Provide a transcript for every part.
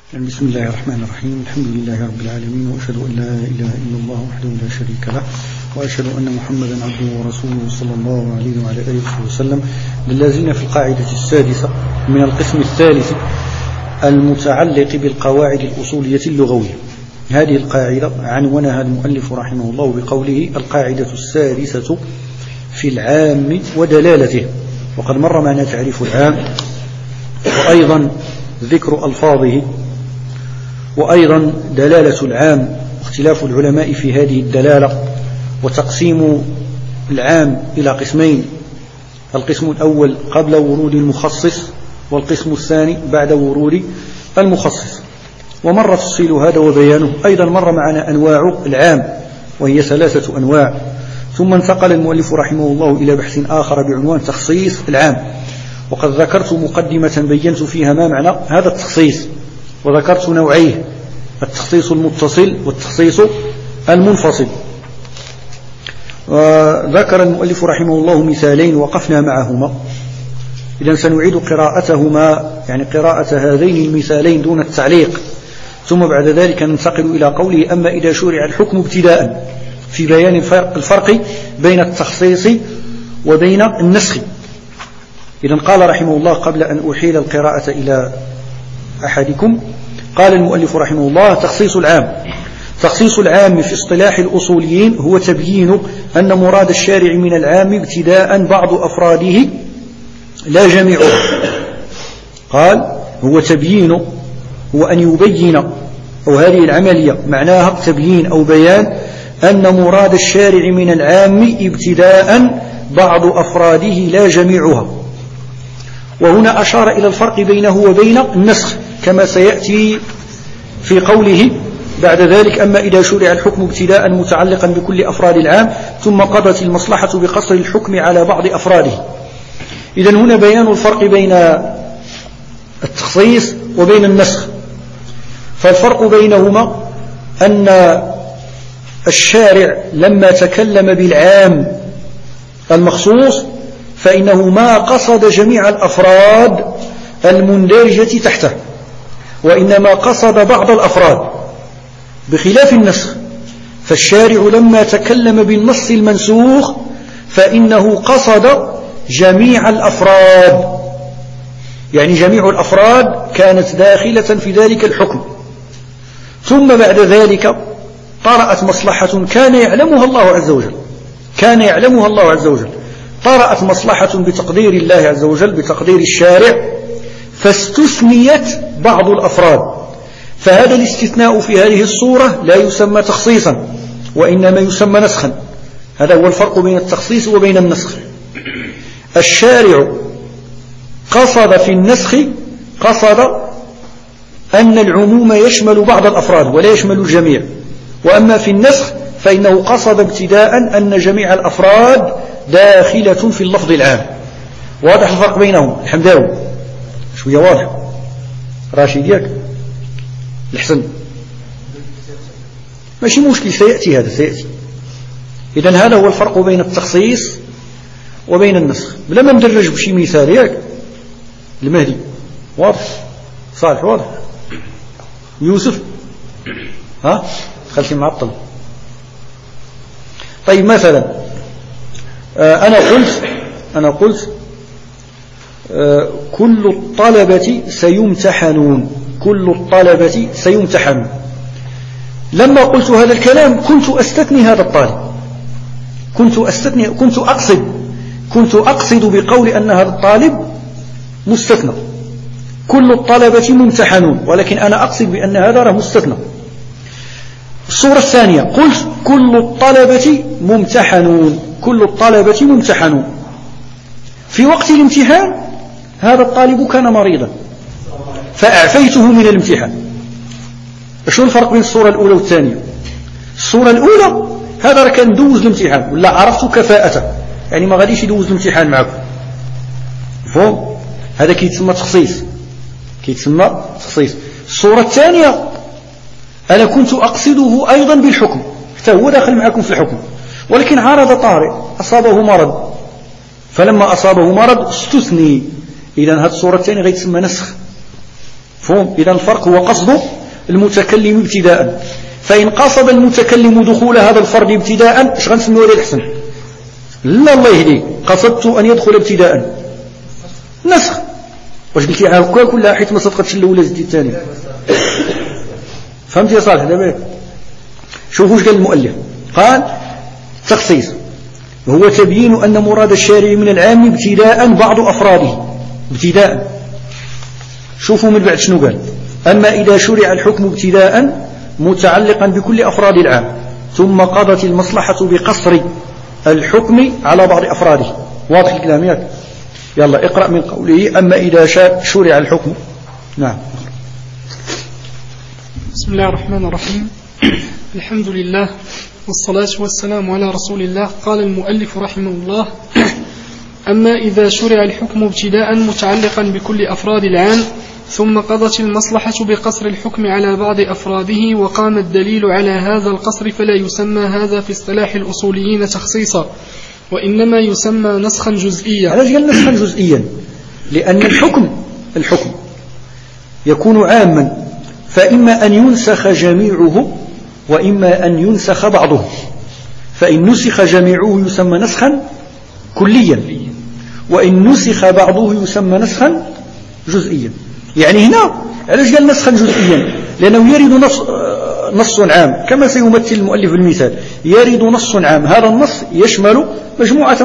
بسم الله الرحمن الرحيم. الحمد لله رب العالمين، وأشهد أن لا إله إلا الله وحده لا شريك له، وأشهد أن محمدا عبده ورسوله صلى الله عليه وعلى آله وسلم. لازلنا في القاعدة السادسة من القسم الثالث المتعلق بالقواعد الأصولية اللغوية. هذه القاعدة عنونها المؤلف رحمه الله بقوله القاعدة السادسة في العام ودلالته. وقد مر معنا تعريف العام، وأيضا ذكر ألفاظه، وأيضا دلالة العام واختلاف العلماء في هذه الدلالة، وتقسيم العام إلى قسمين: القسم الأول قبل ورود المخصص، والقسم الثاني بعد ورود المخصص. ومر تفصيل هذا وبيانه. أيضا مر معنا أنواع العام وهي 3 أنواع. ثم انتقل المؤلف رحمه الله إلى بحث آخر بعنوان تخصيص العام. وقد ذكرت مقدمة بينت فيها ما معنى هذا التخصيص، وذكرت نوعيه: التخصيص المتصل والتخصيص المنفصل. وذكر المؤلف رحمه الله مثالين وقفنا معهما، إذن سنعيد قراءتهما، يعني قراءة هذين المثالين دون التعليق. ثم بعد ذلك ننتقل إلى قوله: أما إذا شرع الحكم ابتداء، في بيان الفرق بين التخصيص وبين النسخ. إذن قال رحمه الله قبل أن أحيل القراءة إلى أحدكم، قال المؤلف رحمه الله: تخصيص العام. تخصيص العام في اصطلاح الأصوليين هو تبيين أن مراد الشارع من العام ابتداء بعض أفراده لا جميعه. قال هو تبيين، هو أن يبين، أو هذه العملية معناها تبيين أو بيان أن مراد الشارع من العام ابتداء بعض أفراده لا جميعها. وهنا أشار إلى الفرق بينه وبين النسخ كما سيأتي في قوله بعد ذلك: أما إذا شرع الحكم ابتداء متعلقا بكل أفراد العام ثم قضت المصلحة بقصر الحكم على بعض أفراده. إذن هنا بيان الفرق بين التخصيص وبين النسخ. فالفرق بينهما أن الشارع لما تكلم بالعام المخصوص فإنه ما قصد جميع الأفراد المندرجة تحته، وإنما قصد بعض الأفراد، بخلاف النسخ. فالشارع لما تكلم بالنص المنسوخ فإنه قصد جميع الأفراد، يعني جميع الأفراد كانت داخلة في ذلك الحكم. ثم بعد ذلك طرأت مصلحة كان يعلمها الله عز وجل، طرأت مصلحة بتقدير الله عز وجل، بتقدير الشارع، فاستثنيت بعض الأفراد. فهذا الاستثناء في هذه الصورة لا يسمى تخصيصا، وإنما يسمى نسخا. هذا هو الفرق بين التخصيص وبين النسخ. الشارع قصد في النسخ قصد أن العموم يشمل بعض الأفراد ولا يشمل الجميع، وأما في النسخ فإنه قصد ابتداء أن جميع الأفراد داخلة في اللفظ العام. واضح الفرق بينهم؟ الحمداوي شوية واضح، راشد ياك الحسن ماشي مشكل، سيأتي هذا سيأتي. إذن هذا هو الفرق بين التخصيص وبين النسخ. بلا ما ندرج بشي مثال ياك. المهدي واضح، صالح واضح، يوسف خلتي معطل. طيب مثلا أنا قلت كل الطلبة سيمتحنون، كل الطلبة سيمتحنون. لما قلت هذا الكلام كنت أستثني هذا الطالب، كنت أقصد بقول أن هذا الطالب مستثنى. كل الطلبة ممتحنون، ولكن أنا أقصد بأن هذا راه مستثنى. الصورة الثانية قلت كل الطلبة ممتحنون، كل الطلبة ممتحنون. في وقت الامتحان هذا الطالب كان مريضا فأعفيته من الامتحان. شو الفرق بين الصورة الأولى والثانية؟ الصورة الأولى هذا كان دوز الامتحان ولا عرفت كفاءته، يعني ما غاديش يدوز الامتحان معكم، فهم؟ هذا كيتسمى تخصيص، الصورة الثانية أنا كنت أقصده أيضا بالحكم، حتى هو داخل معكم في الحكم، ولكن عارض طارئ أصابه مرض، فلما أصابه مرض استثني. إذن هذه الصورة الثانية غيتسمى نسخ. مفهوم؟ إذا الفرق هو قصد المتكلم ابتداء. فإن قصد المتكلم دخول هذا الفرد ابتداء اش غنسميو عليه الحسن؟ لا الله يهديك، قصدت أن يدخل ابتداء نسخ. واش قلتي هكا كلها حيت ما صدقتش الأولى زدتي الثاني؟ فهمت يا صالح؟ دابا شوفوا اش قال المؤلف، قال تخصيص هو تبيين أن مراد الشارع من العام ابتداء بعض أفراده ابتداء. شوفوا من بعد شنو قال: أما إذا شرع الحكم ابتداء متعلقا بكل أفراد العام ثم قضت المصلحة بقصر الحكم على بعض أفراده. واضح الكلام ياك؟ يلا اقرأ من قوله: أما إذا شرع الحكم. نعم. بسم الله الرحمن الرحيم. الحمد لله والصلاة والسلام على رسول الله. قال المؤلف رحمه الله: أما إذا شرع الحكم ابتداء متعلقا بكل أفراد العام ثم قضت المصلحة بقصر الحكم على بعض أفراده وقام الدليل على هذا القصر فلا يسمى هذا في اصطلاح الأصوليين تخصيصا، وإنما يسمى نسخا جزئيا. علاش قال نسخا جزئيا؟ لأن الحكم يكون عاما، فإما أن ينسخ جميعه وإما أن ينسخ بعضه. فإن نسخ جميعه يسمى نسخا كليا، وإن نسخ بعضه يسمى نسخا جزئيا. يعني هنا علاش قال نسخا جزئيا؟ لأنه يرد نص عام كما سيمثل المؤلف المثال. يرد نص عام، هذا النص يشمل مجموعة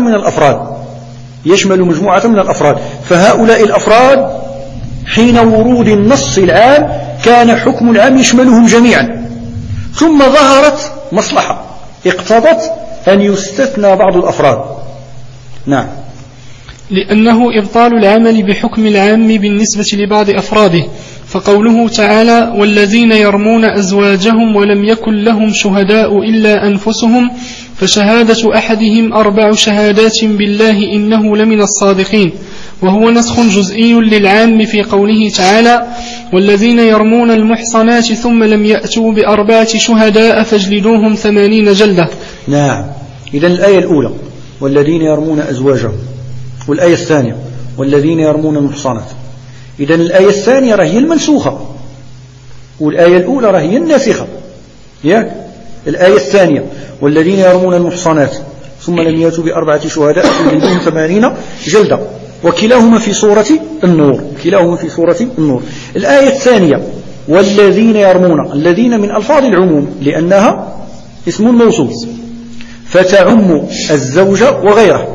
من الأفراد، فهؤلاء الأفراد حين ورود النص العام كان حكم العام يشملهم جميعا، ثم ظهرت مصلحة اقتضت أن يستثنى بعض الأفراد. نعم. لأنه إبطال العمل بحكم العام بالنسبة لبعض أفراده، فقوله تعالى: والذين يرمون أزواجهم ولم يكن لهم شهداء إلا أنفسهم فشهادة أحدهم 4 شهادات بالله إنه لمن الصادقين، وهو نسخ جزئي للعام في قوله تعالى: والذين يرمون المحصنات ثم لم يأتوا ب4 شهداء فاجلدوهم 80 جلدة. نعم. إذن الآية الأولى والذين يرمون أزواجهم، والآية الثانية والذين يرمون المحصنات. إذن الآية الثانية رهي المنسوخة والآية الأولى رهي الناسخة. الآية الثانية والذين يرمون المحصنات ثم لم يأتوا ب4 شهداء فاجلدوهم 80 جلدة، وكلاهما في سورة النور. الآية الثانية والذين يرمون، الذين من ألفاظ العموم لأنها اسم موصول، فتعم الزوج وغيره،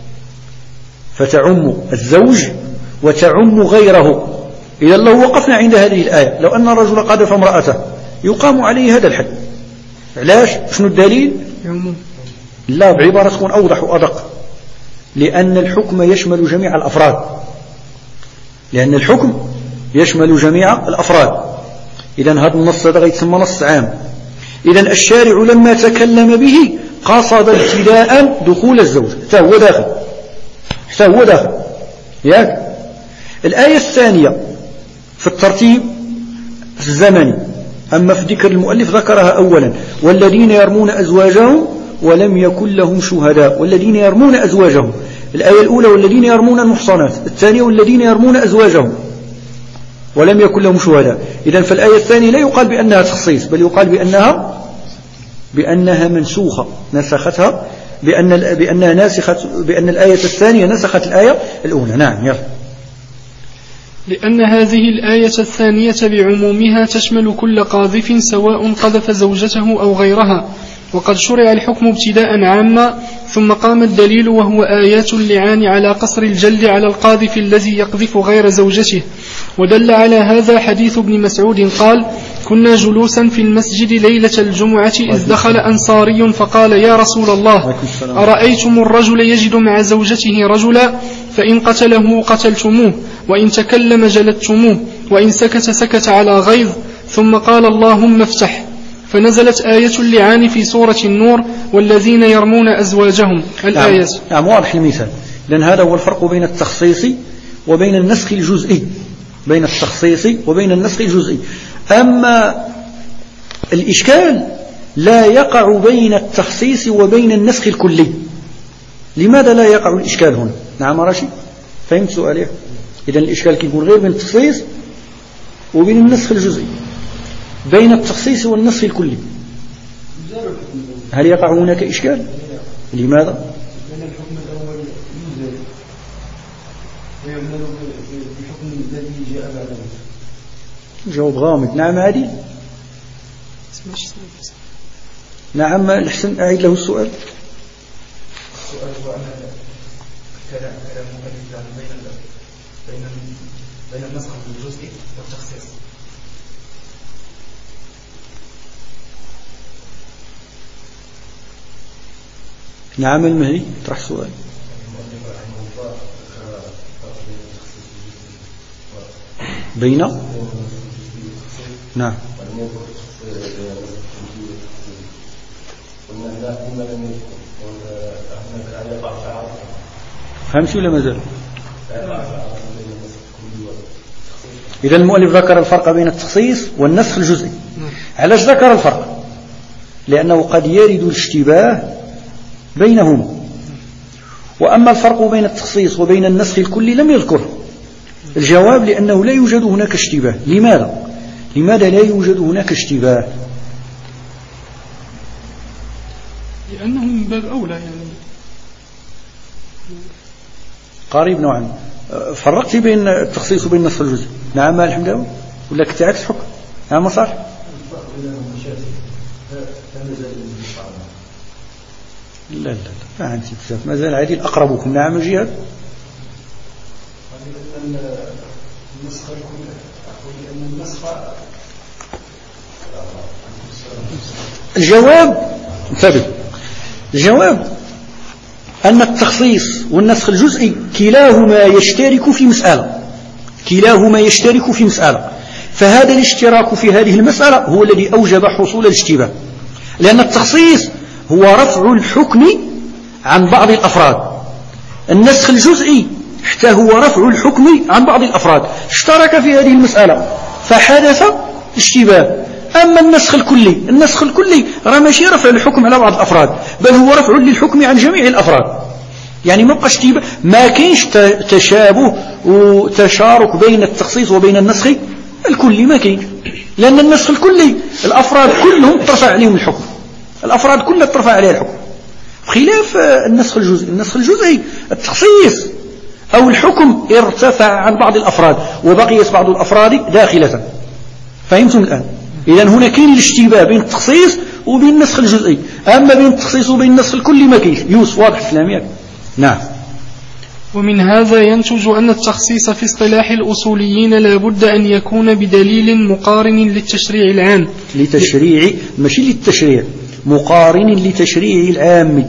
فتعم الزوج وتعم غيره. إذا لو وقفنا عند هذه الآية، لو أن الرجل قذف امرأته يقام عليه هذا الحد. علاش؟ شنو الدليل؟ لا، بعبارة تكون أوضح وأدق، لأن الحكم يشمل جميع الأفراد. إذن هذا النص هذا يتسمى نص عام. إذن الشارع لما تكلم به قصد ابتداء دخول الزوج، حتى هو داخل. الآية الثانية في الترتيب الزمني، أما في ذكر المؤلف ذكرها أولا: والذين يرمون أزواجهم ولم يكن لهم شهداء. والذين يرمون أزواجهم، الآية الأولى والذين يرمون المحصنات، الثانية والذين يرمون أزواجهم ولم يكن لهم شهداء. إذن فالآية الثانية لا يقال بأنها تخصيص، بل يقال بأنها منسوخة، نسختها، بأنها ناسخة، بأن الآية الثانية نسخت الآية الأولى. نعم. يلا. لأن هذه الآية الثانية بعمومها تشمل كل قاذف سواء قذف زوجته أو غيرها، وقد شرع الحكم ابتداء عاما ثم قام الدليل وهو آيات اللعان على قصر الجلد على القاذف الذي يقذف غير زوجته. ودل على هذا حديث ابن مسعود قال: كنا جلوسا في المسجد ليلة الجمعة إذ دخل أنصاري فقال: يا رسول الله، أرأيتم الرجل يجد مع زوجته رجلا فإن قتله قتلتموه وإن تكلم جلدتموه وإن سكت سكت على غيظ، ثم قال: اللهم افتح، فنزلت آية اللعان في سورة النور: والذين يرمون أزواجهم. الآية. نعم. واضح المثال. لأن هذا هو الفرق بين التخصيص وبين النسخ الجزئي. أما الإشكال لا يقع بين التخصيص وبين النسخ الكلي. لماذا لا يقع الإشكال هنا؟ نعم راشد، فهمت سؤالي؟ إذن الإشكال كيكون غير بين التخصيص وبين النسخ الجزئي، بين التخصيص والنسخ الكلي، هل يقع هناك إشكال؟ لماذا؟ لأن الحكم الأول يوزن ويعمل بالحكم الذي جاء بعده. جواب غامض. نعم عادي. نعم الحسن أعيد له السؤال. السؤال هو أن كلام مؤلف بين النسخ الجزئي والتخصيص. نعم المهدي اطرح سؤال. بين نعم فهمت ولا مازال؟ إذا المؤلف ذكر الفرق بين التخصيص والنسخ الجزئي. علاش ذكر الفرق؟ لأنه قد يرد الاشتباه بينهما، وأما الفرق بين التخصيص وبين النسخ الكلي لم يذكره. الجواب لأنه لا يوجد هناك اشتباه. لماذا؟ لماذا لا يوجد هناك اشتباه؟ لأنه من باب أولى يعني قريب نوعا. فرقت بين التخصيص وبين النسخ الجزئي. نعم الحمد لله. ولا كنت عكس حكم؟ نعم صح. لا لا ما عندي بزاف، مازال عادي أقربكم. نعم الجهاد. الجواب انتبه، الجواب أن التخصيص والنسخ الجزئي كلاهما يشترك في مسألة، كلاهما يشترك في مسألة، فهذا الاشتراك في هذه المسألة هو الذي أوجب حصول الاشتباه. لأن التخصيص هو رفع الحكم عن بعض الأفراد، النسخ الجزئي حتى هو رفع الحكم عن بعض الأفراد، اشترك في هذه المسألة فحدث اشتباه. أما النسخ الكلي، النسخ الكلي راه ماشي رفع الحكم على بعض الأفراد، بل هو رفع للحكم عن جميع الأفراد. يعني ما بقاش اشتباه، ما كاينش تشابه وتشارك بين التخصيص وبين النسخ الكلي، ما كاينش. لأن النسخ الكلي الأفراد كلهم ترفع عليهم الحكم، الأفراد كلها ترفع عليها الحكم، بخلاف النسخ الجزئي. النسخ الجزئي التخصيص أو الحكم ارتفع عن بعض الأفراد وبقيت بعض الأفراد داخلة. فهمتم الآن؟ إذن هنا كاين الاشتباه بين التخصيص وبين النسخ الجزئي، أما بين التخصيص وبين النسخ الكلي ما كاينش. يوسف واضح الكلام؟ نعم. ومن هذا ينتج أن التخصيص في اصطلاح الأصوليين لا بد أن يكون بدليل مقارن للتشريع العام، لتشريع ماشي للتشريع، مقارن لتشريع العام،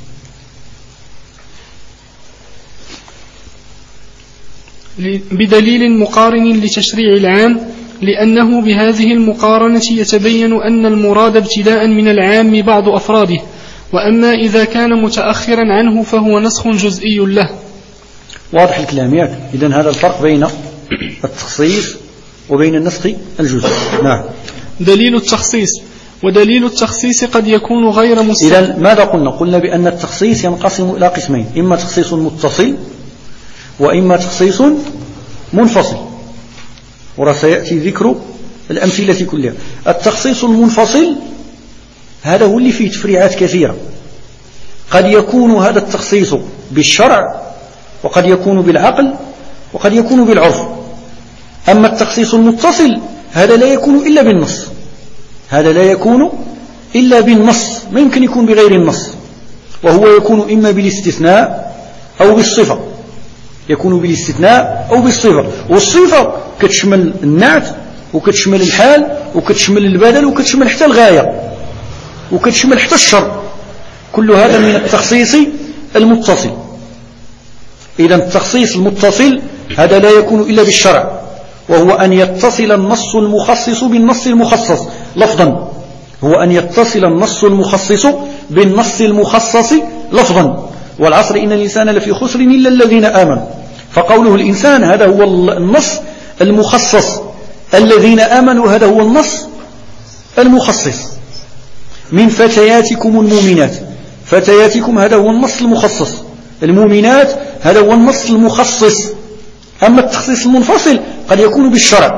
بدليل مقارن لتشريع العام، لأنه بهذه المقارنة يتبين أن المراد ابتداء من العام بعض أفراده، وأما إذا كان متأخرا عنه فهو نسخ جزئي له. واضح الكلام؟ إذن هذا الفرق بين التخصيص وبين النسخ الجزئي. نعم. دليل التخصيص، ودليل التخصيص قد يكون غير مستقل. إذن ماذا قلنا؟ قلنا بأن التخصيص ينقسم إلى قسمين، إما تخصيص متصل وإما تخصيص منفصل، وسيأتي ذكر الأمثلة كلها. التخصيص المنفصل هذا هو اللي فيه تفريعات كثيرة، قد يكون هذا التخصيص بالشرع وقد يكون بالعقل وقد يكون بالعرف. أما التخصيص المتصل هذا لا يكون إلا بالنص، هذا لا يكون إلا بالنص، ما يمكن يكون بغير النص، وهو يكون إما بالاستثناء أو بالصفة، يكون بالاستثناء أو بالصفة. والصفة كتشمل النعت وكتشمل الحال وكتشمل البدل وكتشمل حتى الغاية وكتشمل حتى الشر، كل هذا من التخصيص المتصل. إذا التخصيص المتصل هذا لا يكون إلا بالشرع، وهو أن يتصل النص المخصص بالنص المخصص لفظا، هو أن يتصل النص المخصص بالنص المخصص لفظا. والعصر إن الإنسان لفي خسر إلا الذين آمنوا، فقوله الإنسان هذا هو النص المخصص، الذين آمنوا هذا هو النص المخصص. من فتياتكم المؤمنات، فتياتكم هذا هو النص المخصص، المؤمنات هذا هو النص المخصص. أما التخصيص المنفصل قد يكون بالشرع،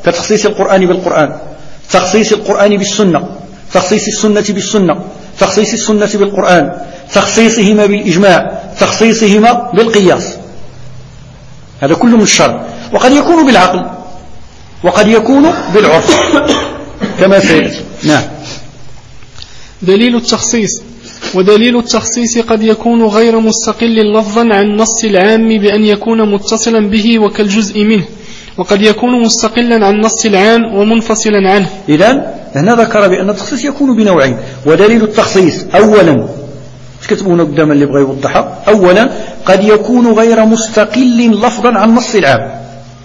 كتخصيص القرآن بالقرآن، تخصيص القرآن بالسنة، تخصيص السنة بالسنة، تخصيص السنة بالقرآن، تخصيصهما بالإجماع، تخصيصهما بالقياس. هذا كله من الشرع. وقد يكون بالعقل وقد يكون بالعرف كما سيأتي. نعم. دليل التخصيص. ودليل التخصيص قد يكون غير مستقل لفظا عن النص العام بأن يكون متصلا به وكالجزء منه، وقد يكون مستقلا عن النص العام ومنفصلا عنه. إذن هنا ذكر بأن التخصيص يكون بنوعين. ودليل التخصيص أولا كتبونا قدام اللي بغى يوضحها، أولا قد يكون غير مستقل لفظا عن النص العام.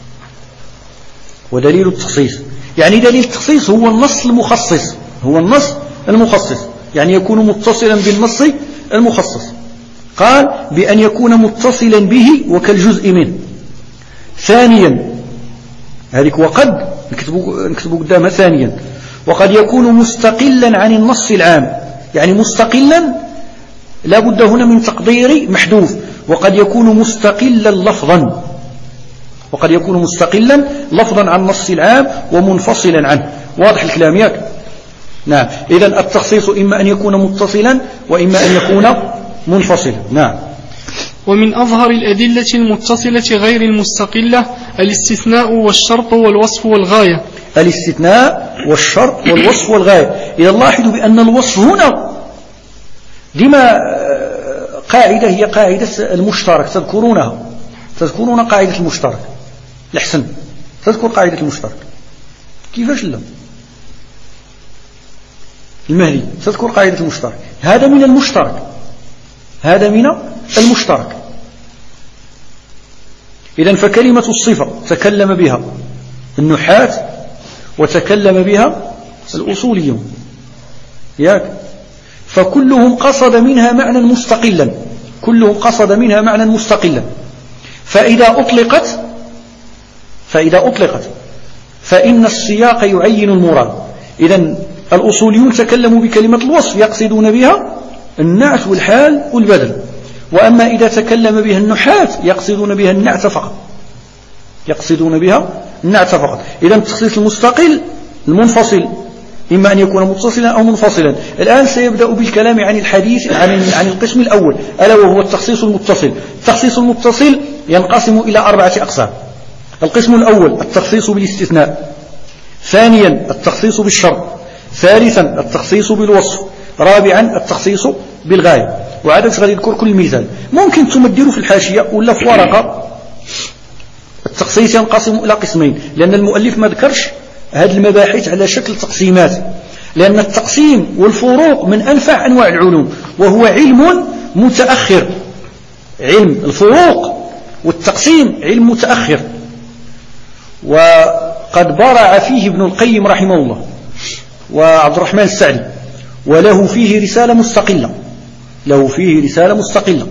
ودليل التخصيص يعني دليل التخصيص هو النص المخصص، هو النص المخصص، يعني يكون متصلا بالنص المخصص. قال بأن يكون متصلا به وكالجزء منه. ثانيا هذيك وقد نكتبوا قدامها ثانيا، وقد يكون مستقلا عن النص العام، يعني مستقلا لا بد هنا من تقدير محذوف، وقد يكون مستقلا لفظا، وقد يكون مستقلا لفظا عن النص العام ومنفصلا عنه. واضح الكلام ياك؟ نعم. إذن التخصيص إما أن يكون متصلا وإما أن يكون منفصلا. نعم. ومن أظهر الأدلة المتصلة غير المستقلة الاستثناء والشرط والوصف والغاية. الاستثناء والشرط والوصف والغاية. إذا لاحظوا بأن الوصف هنا لما قاعدة هي قاعدة المشترك، تذكرون قاعدة المشترك الحسن، تذكر قاعدة المشترك كيفاش لا المهدي، تذكر قاعدة المشترك. هذا من المشترك، هذا من المشترك. إذن فكلمة الصفة تكلم بها النحاة وتكلم بها الأصوليون ياك، فكلهم قصد منها معنى مستقلا، كلهم قصد منها معنى مستقلا. فإذا أطلقت فإن السياق يعين المراد. إذن الأصوليون تكلموا بكلمة الوصف يقصدون بها النعت والحال والبدل، وأما إذا تكلم بها النحاة يقصدون بها النعت فقط، يقصدون بها النعت فقط. إذن التخصيص المستقل المنفصل إما أن يكون متصلا أو منفصلا. الآن سيبدأ بالكلام عن الحديث عن القسم الأول، ألا وهو التخصيص المتصل. التخصيص المتصل ينقسم إلى 4 أقسام. القسم الأول التخصيص بالاستثناء، ثانيا التخصيص بالشرط، ثالثا التخصيص بالوصف، رابعا التخصيص بالغاية. وعاد غادي نذكر كل مثال، ممكن تمدروا في الحاشية ولا في ورقة. التخصيص ينقسم إلى قسمين، لأن المؤلف ما ذكرش هذه المباحث على شكل تقسيمات، لأن التقسيم والفروق من أنفع أنواع العلوم، وهو علم متأخر. علم الفروق والتقسيم علم متأخر، وقد برع فيه ابن القيم رحمه الله وعبد الرحمن السعدي، وله فيه رسالة مستقلة، له فيه رسالة مستقلة،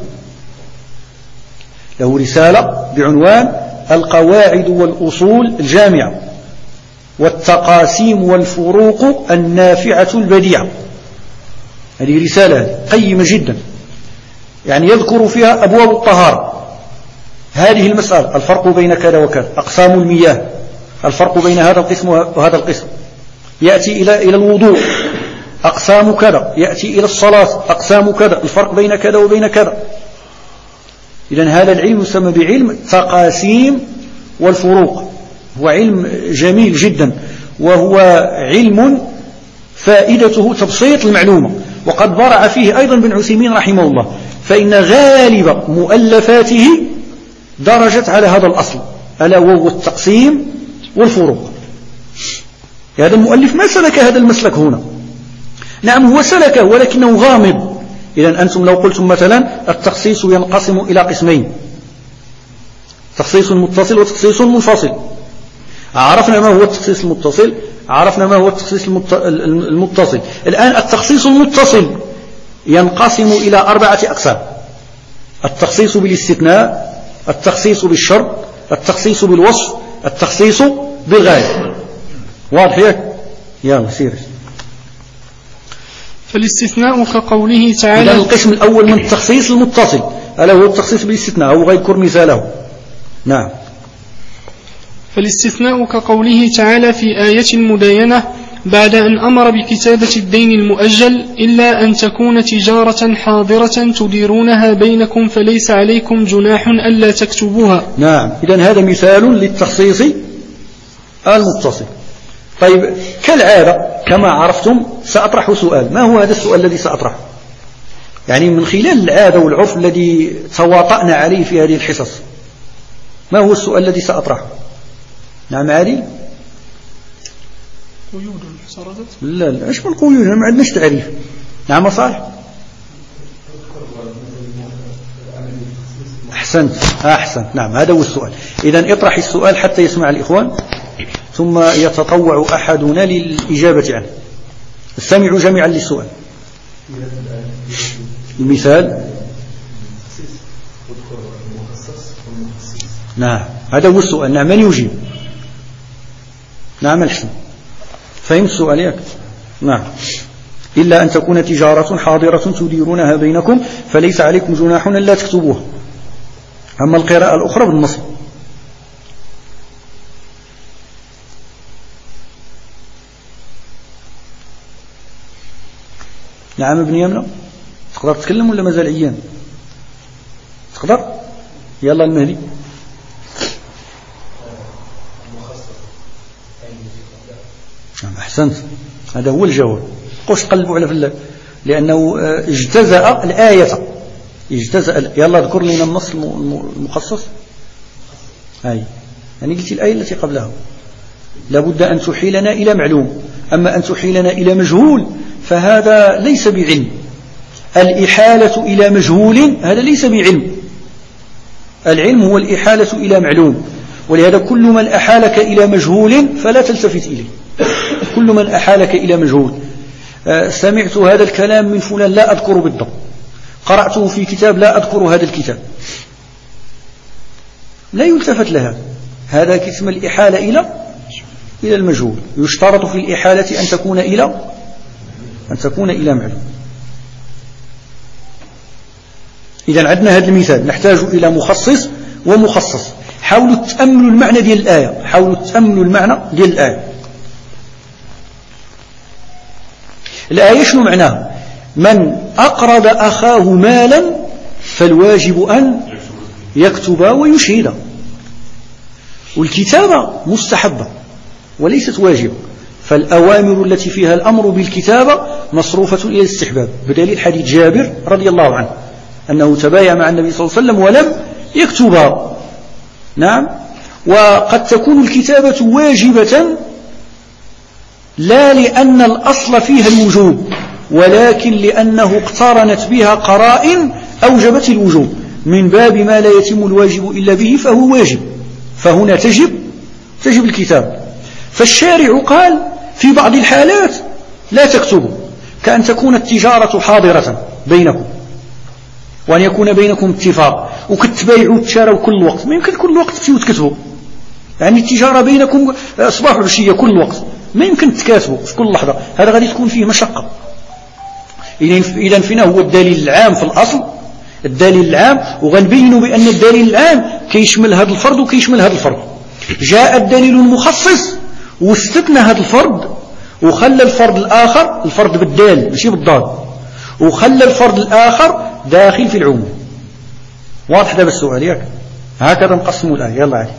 له رسالة بعنوان القواعد والأصول الجامعة والتقاسيم والفروق النافعة البديعة. هذه رسالة قيمة جدا، يعني يذكر فيها أبواب الطهارة، هذه المسألة، الفرق بين كذا وكذا، أقسام المياه، الفرق بين هذا القسم وهذا القسم، يأتي إلى الوضوء، أقسام كذا، يأتي إلى الصلاة، أقسام كذا، الفرق بين كذا وبين كذا. إذن هذا العلم يسمى بعلم التقاسيم والفروق، هو علم جميل جدا، وهو علم فائدته تبسيط المعلومة. وقد برع فيه أيضا بن عثيمين رحمه الله، فإن غالب مؤلفاته درجت على هذا الأصل، ألا وهو التقسيم والفروق. هذا المؤلف ما سلك هذا المسلك هنا، نعم هو سلكه ولكنه غامض. إذن أنتم لو قلتم مثلا التخصيص ينقسم إلى قسمين، تخصيص متصل وتخصيص منفصل، عرفنا ما هو التخصيص المتصل، عرفنا ما هو التخصيص المتصل. الآن التخصيص المتصل ينقسم إلى 4 أقسام: التخصيص بالاستثناء، التخصيص بالشرط، التخصيص بالوصف، التخصيص بالغاية. واضح هيك؟ يلا سير. فالاستثناء كقوله تعالى. القسم الأول من التخصيص المتصل ألا هو التخصيص بالاستثناء، هو غير مثاله. نعم. فالاستثناء كقوله تعالى في آية المداينة بعد أن أمر بكتابة الدين المؤجل إلا أن تكون تجارة حاضرة تديرونها بينكم فليس عليكم جناح ألا تكتبوها. نعم، إذن هذا مثال للتخصيص المتصل. طيب، كالعادة كما عرفتم سأطرح سؤال. ما هو هذا السؤال الذي سأطرحه؟ يعني من خلال العادة والعرف الذي تواطأنا عليه في هذه الحصص، ما هو السؤال الذي سأطرحه؟ نعم عادي؟ قيود سردت؟ لا ايش من قيود؟ ما عندناش تعريف. نعم صالح؟ أحسنت. نعم، هذا هو السؤال. إذن اطرح السؤال حتى يسمع الإخوان ثم يتطوع أحدنا للإجابة عنه. استمعوا جميعا للسؤال. المثال. نعم، هذا هو السؤال. نعم، من يجيب؟ نعم الحسن، فهمت السؤال ياك؟ نعم. إلا أن تكون تجارة حاضرة تديرونها بينكم فليس عليكم جناح ألا تكتبوها. أما القراءة الأخرى بالنصب. نعم ابن يمنى، تقدر تتكلم ولا مازال عيان؟ تقدر؟ يلا المهدي. نعم أحسنت، هذا هو الجواب. قوش قلبوا على فلان لأنه اجتزأ الآية. يلا اذكر لنا النص المخصص. هاي يعني قلت الآية التي قبلها لابد أن تحيلنا إلى معلوم. أما أن تحيلنا إلى مجهول فهذا ليس بعلم. الإحالة إلى مجهول هذا ليس بعلم. العلم هو الإحالة إلى معلوم. ولهذا كل من أحالك إلى مجهول فلا تلتفت إليه. كل من أحالك إلى مجهول. سمعت هذا الكلام من فلان لا أذكر بالضبط، قرأته في كتاب لا أذكر هذا الكتاب، لا يلتفت لها. هذا كسم الإحالة إلى المجهول. يشترط في الإحالة أن تكون إلى معلوم. إذن عندنا هذا المثال، نحتاج إلى مخصص ومخصص. حاولوا تأملوا المعنى ديال الآية. الآية شنو معناها؟ من أقرض أخاه مالا فالواجب أن يكتب ويشهد. والكتابة مستحبة وليست واجبة، فالأوامر التي فيها الأمر بالكتابة مصروفة إلى الاستحباب، بدليل حديث جابر رضي الله عنه أنه تبايع مع النبي صلى الله عليه وسلم ولم يكتبها. نعم. وقد تكون الكتابة واجبة لا لأن الأصل فيها الوجوب، ولكن لأنه اقترنت بها قرائن أوجبت الوجوب، من باب ما لا يتم الواجب إلا به فهو واجب، فهنا تجب الكتاب. فالشارع قال في بعض الحالات لا تكتبوا، كأن تكون التجارة حاضرة بينكم وأن يكون بينكم اتفاق وكتبايعوا وتشاروا كل وقت. ما يمكن كل وقت تمشيوا تكتبوا، يعني التجارة بينكم صباح وعشية كل وقت، ما يمكن تكاتبوا في كل لحظة. هذا غادي تكون فيه مشقة. إذن فينا هو الدليل العام في الأصل، الدليل العام، وغنبينوا بأن الدليل العام كيشمل هذا الفرد وكيشمل هذا الفرد. جاء الدليل المخصص واستثنى هذا الفرد وخلى الفرد الآخر، الفرد بالدال ماشي بالضاد، وخلى الفرد الآخر داخل في العموم. واضح دابا السؤال ياك؟ هكذا نقسموا الآية. يلا علي.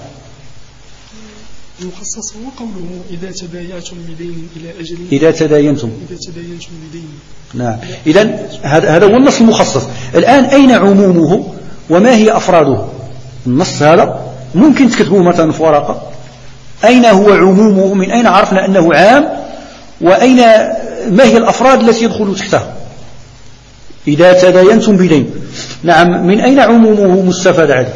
المخصص هو قوله إذا تبايعتم بدين إلى أجل. إذا تداينتم بدين. نعم. إذن هذا هو النص المخصص. الآن أين عمومه وما هي أفراده؟ النص هذا ممكن تكتبوه مثلا في ورقة. أين هو عمومه؟ من أين عرفنا أنه عام؟ وأين ما هي الأفراد التي يدخل تحتها؟ إذا تداينتم بدين. نعم. من أين عمومه مستفاد عليه؟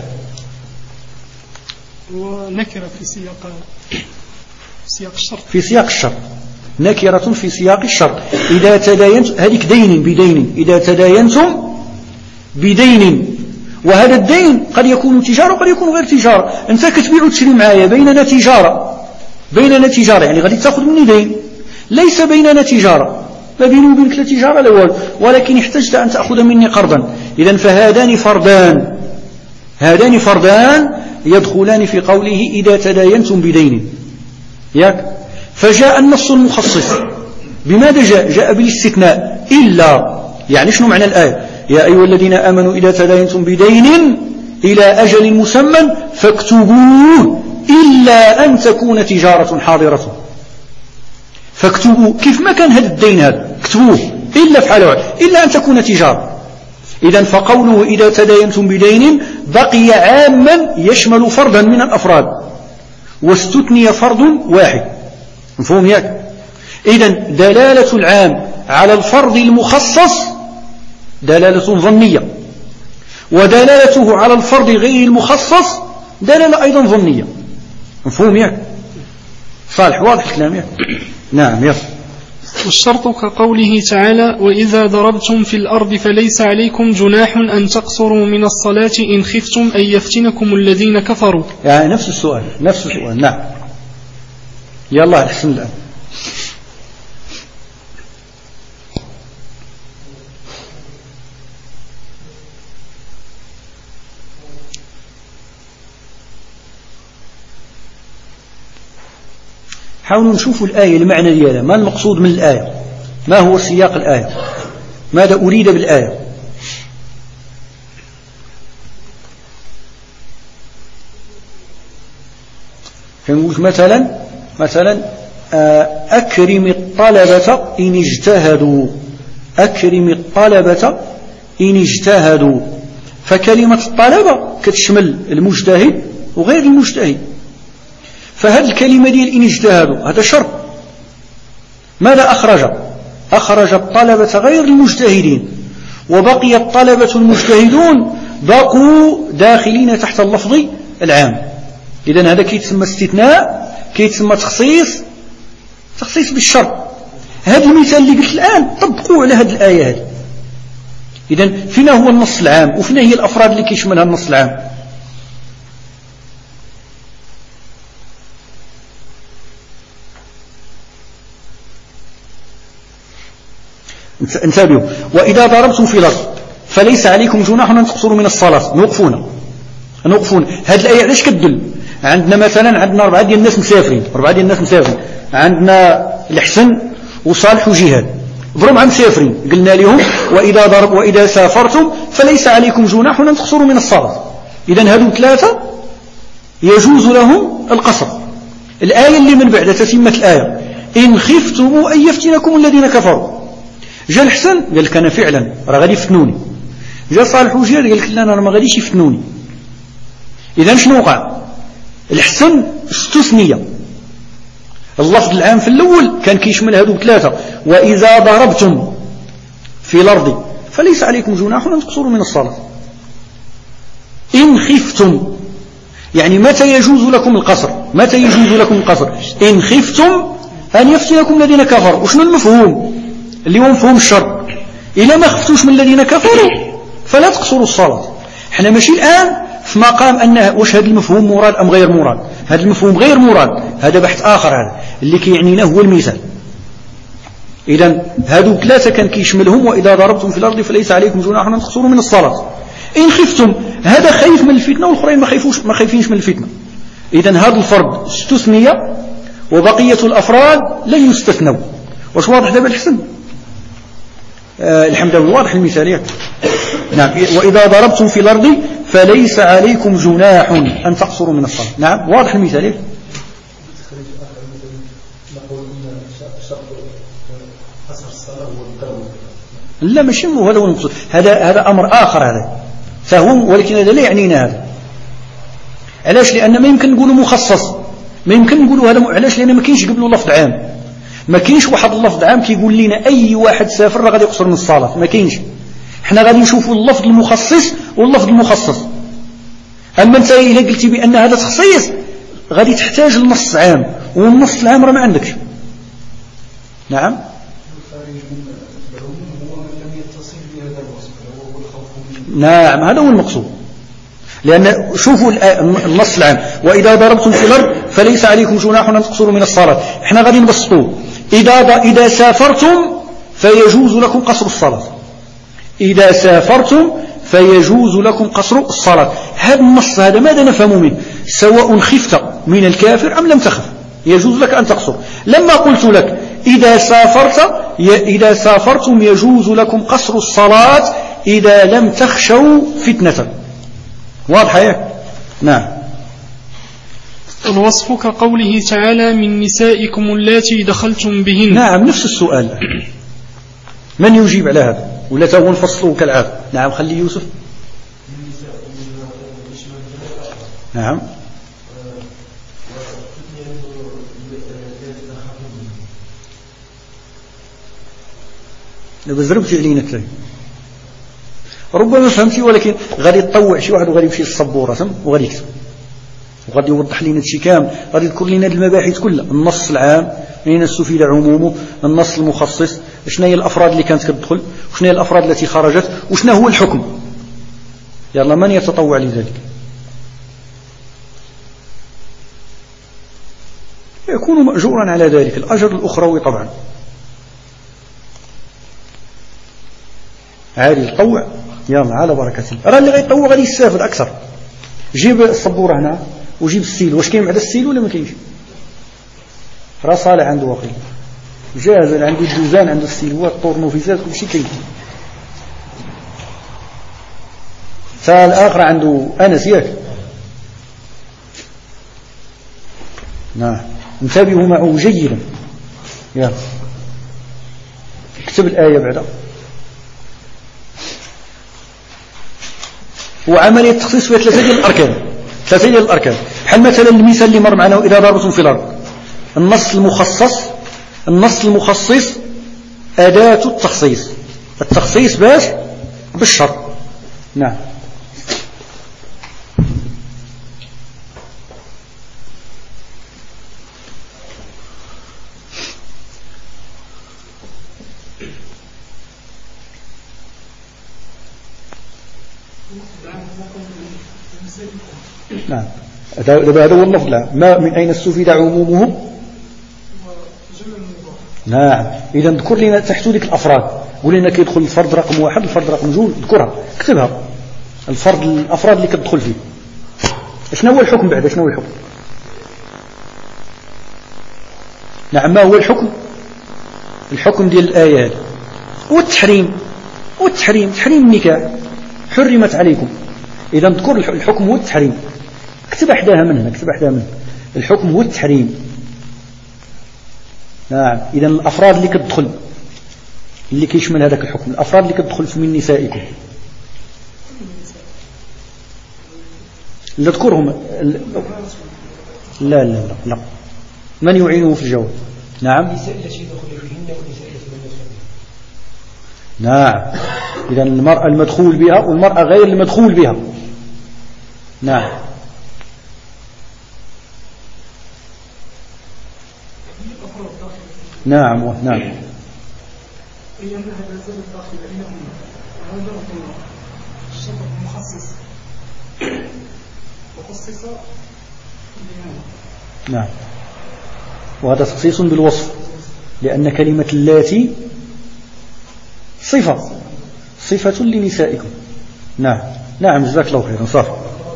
ونكرة في سياق الشرط. في سياق الشرط. نكرة في سياق الشرط. إذا تداينتم، هذيك دين بدين، إذا تداينتم بدين، وهذا الدين قد يكون تجارة وقد يكون غير تجارة. أنت كتبيع وتشري معايا، بيننا تجارة يعني غادي تأخذ مني دين، ليس بيننا تجارة، ما بيني وبينك لا تجارة لا والو، ولكن احتجت أن تأخذ مني قرضا. إذن فهذان فردان يدخلان في قوله إذا تداينتم بدين، ياك؟ فجاء النص المخصص بماذا جاء بالاستثناء إلا. يعني شنو معنى الآية؟ يا أيها الذين آمنوا إذا تداينتم بدين إلى أجل مسمى فاكتبوه إلا أن تكون تجارة حاضرة. فاكتبوه كيف ما كان هذا الدين هذا اكتبوه إلا في حالة واحدة إلا أن تكون تجارة. إذن فقوله إذا تداينتم بدين بقي عاما يشمل فردا من الأفراد واستثني فرد واحد. مفهوم ياك؟ إذن دلالة العام على الفرد المخصص دلالة ظنية، ودلالته على الفرد غير المخصص دلالة أيضا ظنية. مفهوم ياك؟ صالح واضح الكلام ياك؟ نعم يا. والشرط كقوله تعالى وإذا ضربتم في الأرض فليس عليكم جناح أن تقصروا من الصلاة إن خفتم أن يفتنكم الذين كفروا. يعني نفس السؤال نعم. يلا أحسن الآن. حاولوا نشوفوا الآية المعنى ديالها، ما المقصود من الآية، ما هو سياق الآية، ماذا أريد بالآية. كنقول مثلا أكرم الطلبة إن اجتهدوا، أكرم الطلبة إن اجتهدوا. فكلمة الطلبة كتشمل المجتهد وغير المجتهد، فهذه الكلمة ديال إن اجتهدوا هذا شرط. ماذا أخرج الطلبة غير المجتهدين، وبقي الطلبة المجتهدون بقوا داخلين تحت اللفظ العام. إذن هذا كيتسمى استثناء، كيتسمى تخصيص بالشرط. هذا المثال اللي قلت الآن طبقوه على هذه الآية هذه. إذن فينا هو النص العام وفينا هي الأفراد اللي كيشملها النص العام. انتبهوا. وإذا ضربتم في الأرض فليس عليكم جناح أن تقصروا من الصلاة. نوقفون. هذه الآية علاش كتدل؟ عندنا أربعة ديال الناس مسافرين، عندنا الحسن وصالح وجهاد، ضرب عن مسافرين. قلنا لهم وإذا سافرتم فليس عليكم جناح أن تقصروا من الصلاة. إذن هذو ثلاثة يجوز لهم القصر. الآية اللي من بعد تتمة الآية إن خفتم أن يفتنكم الذين كفروا. جاء الحسن قال لك أنا فعلا راه غادي يفتنوني. جاء صالح وجهاد قال لك لا أنا ما غاديش يفتنوني. إذن شنو وقع؟ الحسن استثني. اللفظ العام في الأول كان كيشمل هذو ثلاثة. وإذا ضربتم في الأرض فليس عليكم جناح أن تقصروا من الصلاة إن خفتم. يعني متى يجوز لكم القصر؟ إن خفتم أن يفتنكم الذين كفروا. وشنو المفهوم اللي هو مفهوم الشرط؟ إلا ما خفتوش من الذين كفروا فلا تقصروا الصلاة. احنا ماشي الآن في مقام أنه واش هذا المفهوم مراد أم غير مراد. هذا المفهوم غير مراد، هذا بحث آخر. هذا اللي كيعنينا هو المثال. إذن هذو ثلاثة كان كيشملهم وإذا ضربتم في الأرض فليس عليكم جناح أن تقصروا من الصلاة إن خفتم. هذا خايف من الفتنة والآخرين ما خايفينش من الفتنة. إذن هذا الفرد استثني وبقية الأفراد لن يستثنوا. واش واضح دابا الحسن؟ الحمد لله واضح المثالية. نعم. وإذا ضربتم في الأرض فليس عليكم جناح أن تقصروا من الصلاة. نعم واضح المثالية. لا ماشي هذا هو المقصود. هذا أمر آخر هذا فهم، ولكن هذا لا يعنينا هذا. علاش؟ لأن ما يمكن نقولوا مخصص، ما يمكن نقولوا هذا. علاش؟ لأن ما كاينش قبله لفظ عام، ما كاينش واحد اللفظ عام كيقول لنا أي واحد سافر راه غادي يقصر من الصلاة. ما كاينش. احنا غادي نشوفوا اللفظ المخصص واللفظ المخصص. أما أنت إذا قلتي بأن هذا تخصيص غادي تحتاج لنص عام، والنص العام راه ما عندكش. نعم. نعم هذا هو المقصود. لأن شوفوا النص العام وإذا ضربتم في الأرض فليس عليكم جناح أن تقصروا من الصلاة. احنا غادي نبسطوه. إذا سافرتم فيجوز لكم قصر الصلاة. إذا سافرتم فيجوز لكم قصر الصلاة. هذا النص هذا ماذا نفهم منه؟ سواء خفت من الكافر أم لم تخف، يجوز لك أن تقصر. لما قلت لك إذا سافرتم يجوز لكم قصر الصلاة إذا لم تخشوا فتنة. واضح هيك؟ نعم. الوصف كقوله تعالى من نسائكم اللاتي دخلتم بهن. نعم، نفس السؤال. من يجيب على هذا ولا تو نفصله كالعادة؟ نعم، خلي يوسف. نعم. لو زربتي علينا كثير ربما فهمتي، ولكن غادي تطوع شي واحد وغادي يمشي للسبورة وغادي يكتب وغادي يوضح لنا هادشي كامل، غادي يذكر لنا المباحث كلها، النص العام أين استفيد عمومه، النص المخصص، شنو هي الأفراد اللي كانت كتدخل، وشنو هي الأفراد التي خرجت، وشنو هو الحكم. يلا من يتطوع لذلك؟ يكون مأجورا على ذلك الأجر الأخروي طبعا. عادي يتطوع، يلا على بركة الله. راه اللي غيتطوع غادي يستافد أكثر. جيب الصبورة هنا وجيب السيل. واش كاين بعد السيل ولا ما كاينش؟ راه صالح عنده وقيل جاهز، عنده الجوزان، عنده السيلوات، الطورنوفيسات، كل شيء كاين. فالآخر عنده أنس ياك. نعم، انتبهوا معه جيدا. يلا اكتب الآية بعدها. وعملية التخصيص فيها ثلاثة ديال الأركان. بحال مثلا المثال اللي مر معنا إذا ضربتم في الأرض. النص المخصص أداة التخصيص. التخصيص باش بالشرط. نعم. نعم، هذا هو اللفظ. ما من أين استفيد عمومه. نعم، إذا اذكر لنا تحت ذيك الأفراد. قول لنا كيدخل الفرد رقم 1، الفرد رقم 2، اذكرها، اكتبها. الأفراد اللي كتدخل فيه. شنو هو الحكم بعد؟ شنو هو الحكم؟ نعم، ما هو الحكم؟ الحكم ديال الآية هذه والتحريم تحريم النكاح حرمت عليكم. إذا اذكر الحكم هو التحريم. اكتب أحداها منها. الحكم هو التحريم. نعم، إذا الأفراد اللي كتدخل اللي كيشمل هذاك الحكم، الأفراد اللي كتدخل في من نسائكم. لا تذكرهم. لا من يعينه في الجواب؟ نعم. نعم، إذا المرأة المدخول بها والمرأة غير المدخول بها. نعم. نعم. نعم، وهذا تخصيص بالوصف، لأن كلمة اللاتي صفة لنسائكم. نعم جزاك الله خيرا. صافي.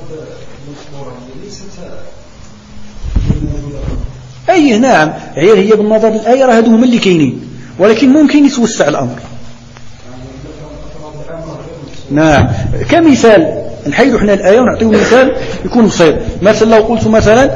أي نعم، هي بالنظر للآية راه هادو هما اللي كاينين، ولكن ممكن يتوسع الأمر. نعم، كمثال نحيدوا احنا الآية ونعطيه مثال يكون بسيط. مثلا لو قلت مثلا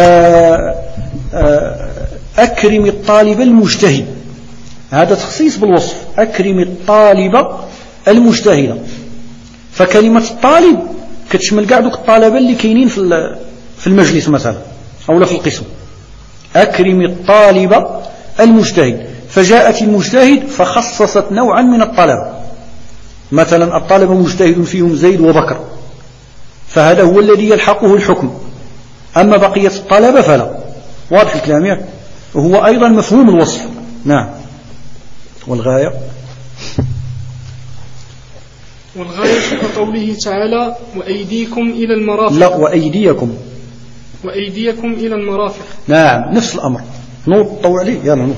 أكرم الطالب المجتهد، هذا تخصيص بالوصف. أكرم الطالب المجتهد، فكلمة الطالب كتشمل كاع دوك الطلبة اللي كاينين في المجلس مثلا أو في القسم. أكرم الطالب المجتهد، فجاءت المجتهد فخصصت نوعا من الطلبة. مثلا الطالب مجتهد فيهم زيد وبكر، فهذا هو الذي يلحقه الحكم. أما بقية الطلبة فلا. واضح الكلام يعني؟ وهو أيضا مفهوم الوصف. نعم. والغاية كقوله تعالى وأيديكم إلى المرافق. لا، وأيديكم إلى المرافق. نعم، نفس الأمر. نوض طوع لي. يلا نوض.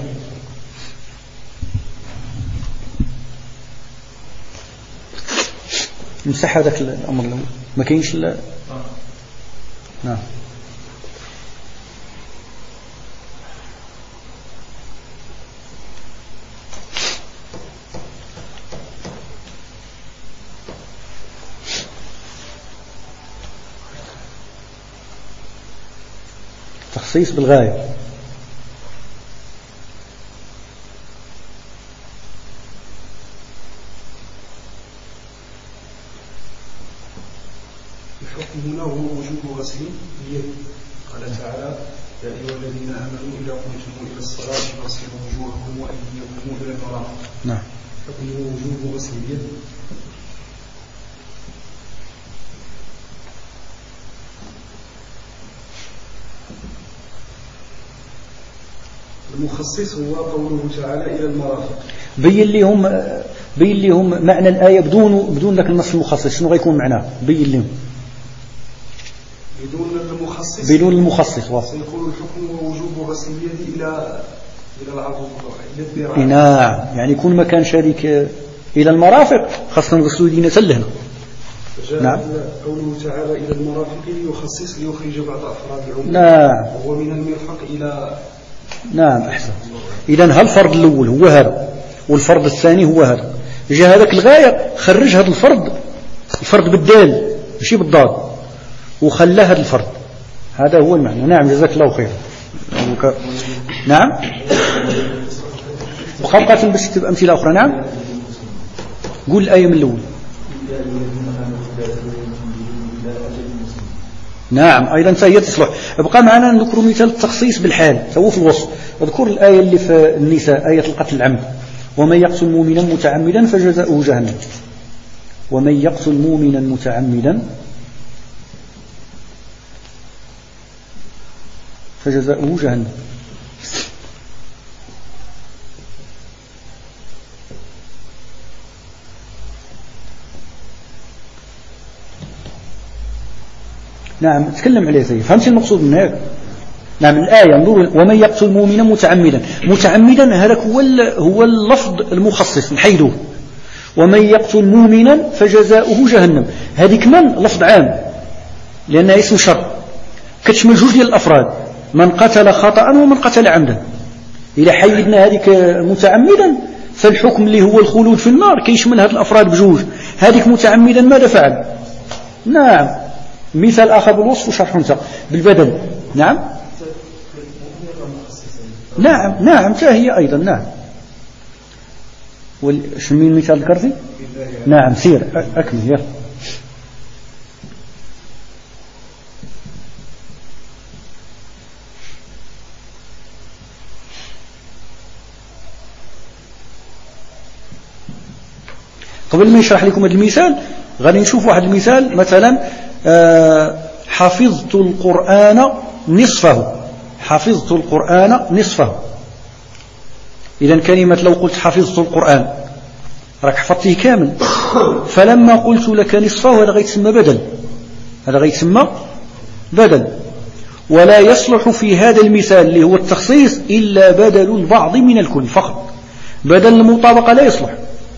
نمسح هذاك الأمر ما كاينش. نعم. التخصيص بالغاية. الحكم هنا هو وجوب غسل اليد. قال تعالى: يا أيها الذين آمنوا إذا قمتم إلى الصلاة فاغسلوا وجوهكم وأيديكم إلى المرافق. نعم. حكمه وجوب غسل اليد. المخصص هو قوله تعالى إلى المرافق. بين لهم معنى الآية بدون ذاك النص المخصص، شنو غيكون معناه؟ بين لهم. بدون المخصص واضح. سيكون الحكم ووجوب غسل اليد إلى العضد إلى الذراع. نعم، يعني يكون مكان شريك إلى المرافق خاصة نغسلوا يدينا سلهنا. نعم. قوله تعالى إلى المرافق يخصص ليخرج بعض أفراد العموم. نعم. وهو من المرفق إلى. نعم أحسن. إذن هالفرض الأول هو هذا، والفرض الثاني هو هذا. جاء هذاك الغاية خرج هذا الفرض بالدال ماشي بالضاد، وخلى هذا الفرض. هذا هو المعنى. نعم جزاك الله خير. نعم. وخلقات باش تكتب أمثلة أخرى. نعم. قول الآية من الأول. نعم أيضا فهي تصلح. بقى معنا نذكر مثال التخصيص بالحال هو في الوصف. اذكر الآية اللي في النساء، آية القتل العمد: ومن يقتل مؤمنا متعمدا فجزاؤه جهنم. ومن يقتل مؤمنا متعمدا فجزاؤه جهنم. نعم تكلم عليه زي فهمت المقصود من هذا. نعم الآية انظروا: ومن يقتل مؤمنا متعمدا هذا هو اللفظ المخصص نحيدوه. ومن يقتل مؤمنا فجزاؤه جهنم، هذه كمان لفظ عام لأنها اسم شر كتشمل جوج ديال الأفراد: من قتل خطأ ومن قتل عمدا. إذا حيدنا هذيك متعمدا فالحكم اللي هو الخلود في النار كيشمل هذه الأفراد بجوج. هذيك متعمدا ماذا فعل؟ نعم مثال آخر بالوصف وشرح انت بالبدل. نعم نعم هي أيضا. نعم شنو من مثال ذكرتي؟ نعم سير أكمل يلا. قبل ما يشرح لكم هذا المثال غادي نشوف واحد المثال. مثلا حفظت القرآن نصفه. إذن كلمة لو قلت حفظت القرآن راك حفظته كامل، فلما قلت لك نصفه هذا غيتسمى بدل. ولا يصلح في هذا المثال اللي هو التخصيص إلا بدل البعض من الكل فقط. بدل المطابقة لا يصلح،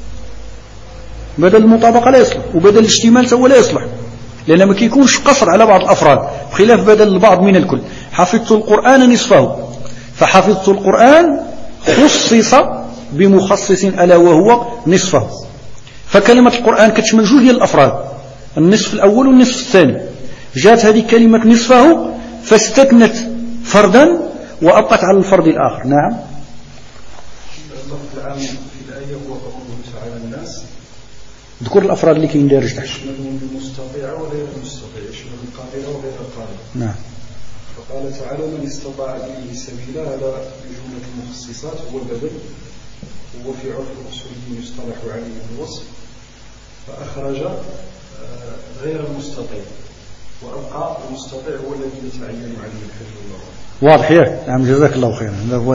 وبدل الاشتمال سوى لا يصلح، لأنه ما كيكونش قصر على بعض الأفراد بخلاف بدل البعض من الكل. حفظت القرآن نصفه، فحفظت القرآن خصص بمخصص ألا وهو نصفه. فكلمة القرآن كتشمل جوج ديال الأفراد، النصف الأول والنصف الثاني. جاءت هذه كلمة نصفه فاستثنت فردا وأبقت على الفرد الآخر. نعم. اللفظ العام في الآية هو قوله تعالى الناس. ذكر الأفراد اللي كيندرج تحت. يشمل المستطيع وغير المستطيع، يشمل القادر وغير القادر. نعم. فقال تعالى: من استطاع إليه سبيلا. هذا بجملة المخصصات هو البدل، هو في عرف الأصوليين يصطلح عليه بالوصف، فأخرج غير المستطيع وأبقى المستطيع هو الذي يتعين عليه الحج والله. واضح يا نعم جزاك الله خيرا. هذا هو.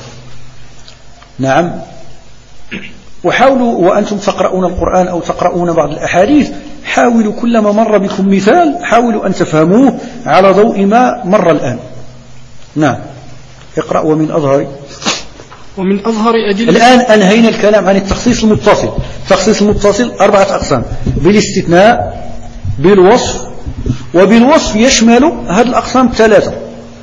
نعم. وحاولوا وأنتم تقرؤون القرآن أو تقرؤون بعض الأحاديث حاولوا كلما مر بكم مثال حاولوا أن تفهموه على ضوء ما مر الآن. نعم اقرأ. ومن أظهر أدلة. الآن أنهينا الكلام عن التخصيص المتصل. التخصيص المتصل 4 أقسام: بالاستثناء، بالوصف، وبالوصف يشمل هذه الأقسام 3.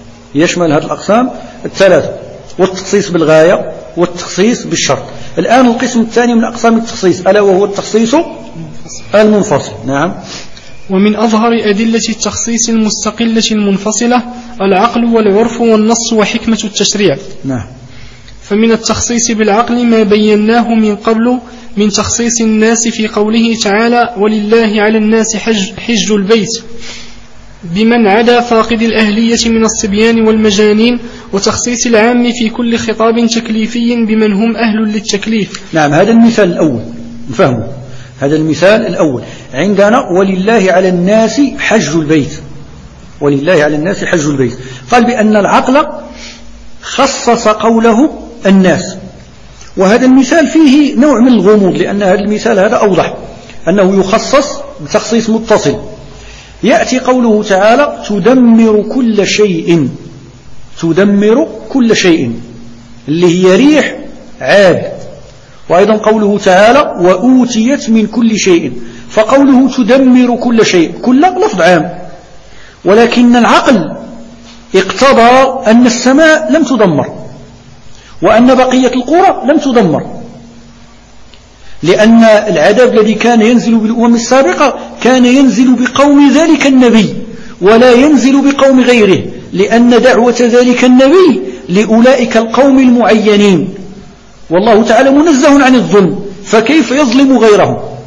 والتخصيص بالغاية والتخصيص بالشرط. الآن القسم الثاني من أقسام التخصيص ألا وهو التخصيص المنفصل. نعم. ومن أظهر أدلة التخصيص المستقلة المنفصلة العقل والعرف والنص وحكمة التشريع. نعم. فمن التخصيص بالعقل ما بيناه من قبل من تخصيص الناس في قوله تعالى ولله على الناس حج البيت بمن عدا فاقد الأهلية من الصبيان والمجانين، وتخصيص العام في كل خطاب تكليفي بمن هم أهل للتكليف. نعم، هذا المثال الأول نفهمه. هذا المثال الأول عندنا ولله على الناس حج البيت، ولله على الناس حج البيت، قال بأن العقل خصص قوله الناس، وهذا المثال فيه نوع من الغموض، لأن هذا المثال هذا أوضح أنه يخصص بتخصيص متصل. يأتي قوله تعالى تدمر كل شيء، تدمر كل شيء اللي هي ريح عاد، وأيضا قوله تعالى وأوتيت من كل شيء، فقوله تدمر كل شيء كل لفظ عام، ولكن العقل اقتضى أن السماء لم تدمر وأن بقية القرى لم تدمر، لأن العذاب الذي كان ينزل بالأمم السابقة كان ينزل بقوم ذلك النبي ولا ينزل بقوم غيره، لأن دعوة ذلك النبي لأولئك القوم المعينين، والله تعالى منزه عن الظلم، فكيف يظلم غيره؟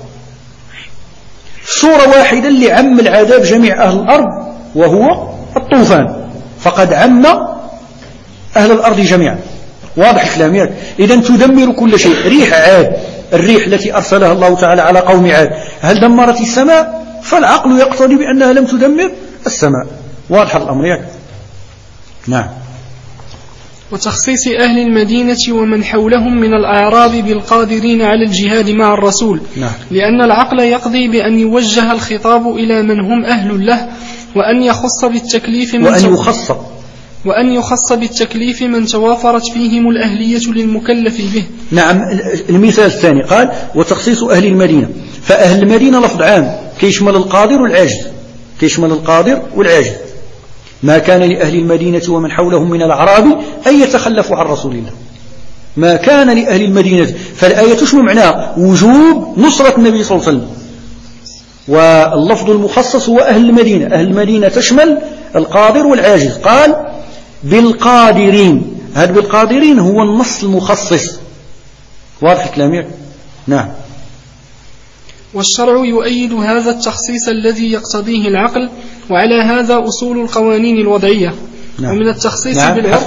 صورة واحدة لعم العذاب جميع أهل الأرض وهو الطوفان، فقد عم أهل الأرض جميعا. واضح الكلام؟ إذن تدمر كل شيء. ريح عاد، الريح التي أرسلها الله تعالى على قوم عاد، هل دمرت السماء؟ فالعقل يقتضي بأنها لم تدمر السماء. واضح الأمر؟ نعم. وتخصيص أهل المدينة ومن حولهم من الأعراب بالقادرين على الجهاد مع الرسول. نعم. لأن العقل يقضي بأن يوجه الخطاب إلى من هم أهل له، وأن يخص بالتكليف وأن يخص بالتكليف من توافرت فيهم الأهلية للمكلف به. نعم. المثال الثاني قال وتخصيص أهل المدينة، فأهل المدينة لفظ عام كيشمل القادر والعاجز، كيشمل القادر والعاجز. ما كان لأهل المدينة ومن حولهم من الأعراب أن يتخلفوا عن رسول الله، ما كان لأهل المدينة، فالآية تشمل معناها وجوب نصرة النبي صلى الله عليه وسلم، واللفظ المخصص هو أهل المدينة. أهل المدينة تشمل القادر والعاجز. قال بالقادرين، هذا بالقادرين هو النص المخصص. واضح الكلام؟ نعم. والشرع يؤيد هذا التخصيص الذي يقتضيه العقل، وعلى هذا أصول القوانين الوضعية. نعم. ومن التخصيص نعم. بالعقل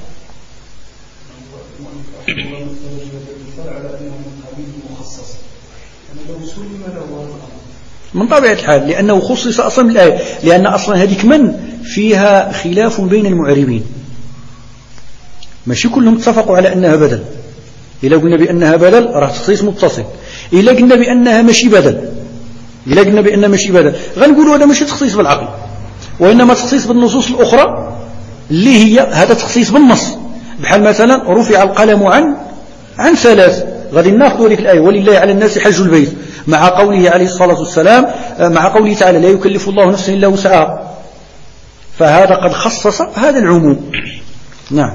من طبيعة الحال لأنه خصص أصلا الآية، لأن أصلا هذيك من فيها خلاف بين المعربين، ماشي كلهم اتفقوا على أنها بدل. إلا قلنا بأنها بدل راه تخصيص متصل، إلا قلنا بأنها ماشي بدل، إلا قلنا بأنها ماشي بدل غنقولوا هذا ماشي تخصيص بالعقل، وإنما تخصيص بالنصوص الأخرى اللي هي هذا تخصيص بالنص. بحال مثلا رفع القلم عن ثلاث، غادي ناخذوا هذيك الآية ولله على الناس حج البيت، مع قوله عليه الصلاة والسلام، مع قوله تعالى لا يكلف الله نفسا إلا وسعها، فهذا قد خصص هذا العموم. نعم.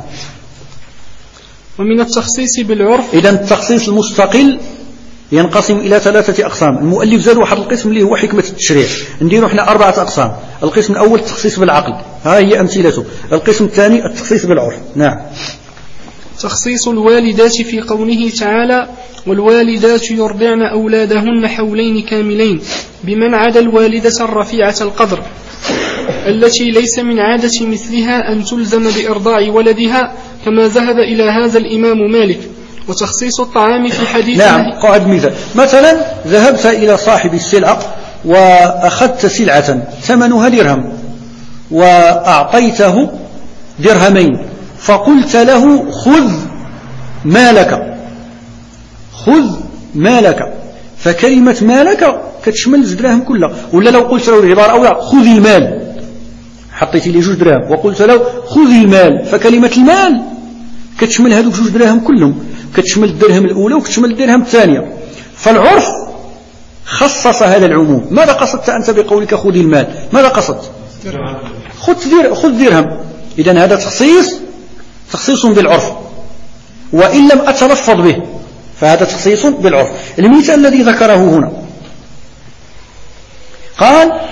ومن التخصيص بالعرف، إذن التخصيص المستقل ينقسم إلى 3 أقسام. المؤلف زاد واحد القسم اللي هو حكمة التشريع، نديروا احنا 4 أقسام. القسم الأول التخصيص بالعقل، ها هي أمثلته. القسم الثاني التخصيص بالعرف. نعم. تخصيص الوالدات في قوله تعالى والوالدات يرضعن أولادهن حولين كاملين، بمن عدا الوالدة الرفيعة القدر التي ليس من عادة مثلها أن تلزم بإرضاع ولدها، كما ذهب إلى هذا الإمام مالك. وتخصيص الطعام في حديث نعم. قاعد مثال، مثلا ذهبت إلى صاحب السلعة وأخذت سلعة ثمنها درهم وأعطيته درهمين، فقلت له خذ مالك، خذ مالك، فكلمة مالك كتشمل الدراهم كلها. ولا لو قلت له العبارة أولى خذ المال، حطيت لي 2 دراهم وقلت له خذ المال، فكلمة المال كتشمل هذوك 2 دراهم كلهم، كتشمل الدرهم الأولى وكتشمل الدرهم الثانية. فالعرف خصص هذا العموم. ماذا قصدت أنت بقولك خذ المال؟ ماذا قصدت؟ خذ درهم. إذن هذا تخصيص بالعرف، وإن لم أتلفظ به فهذا تخصيص بالعرف. المثال الذي ذكره هنا قال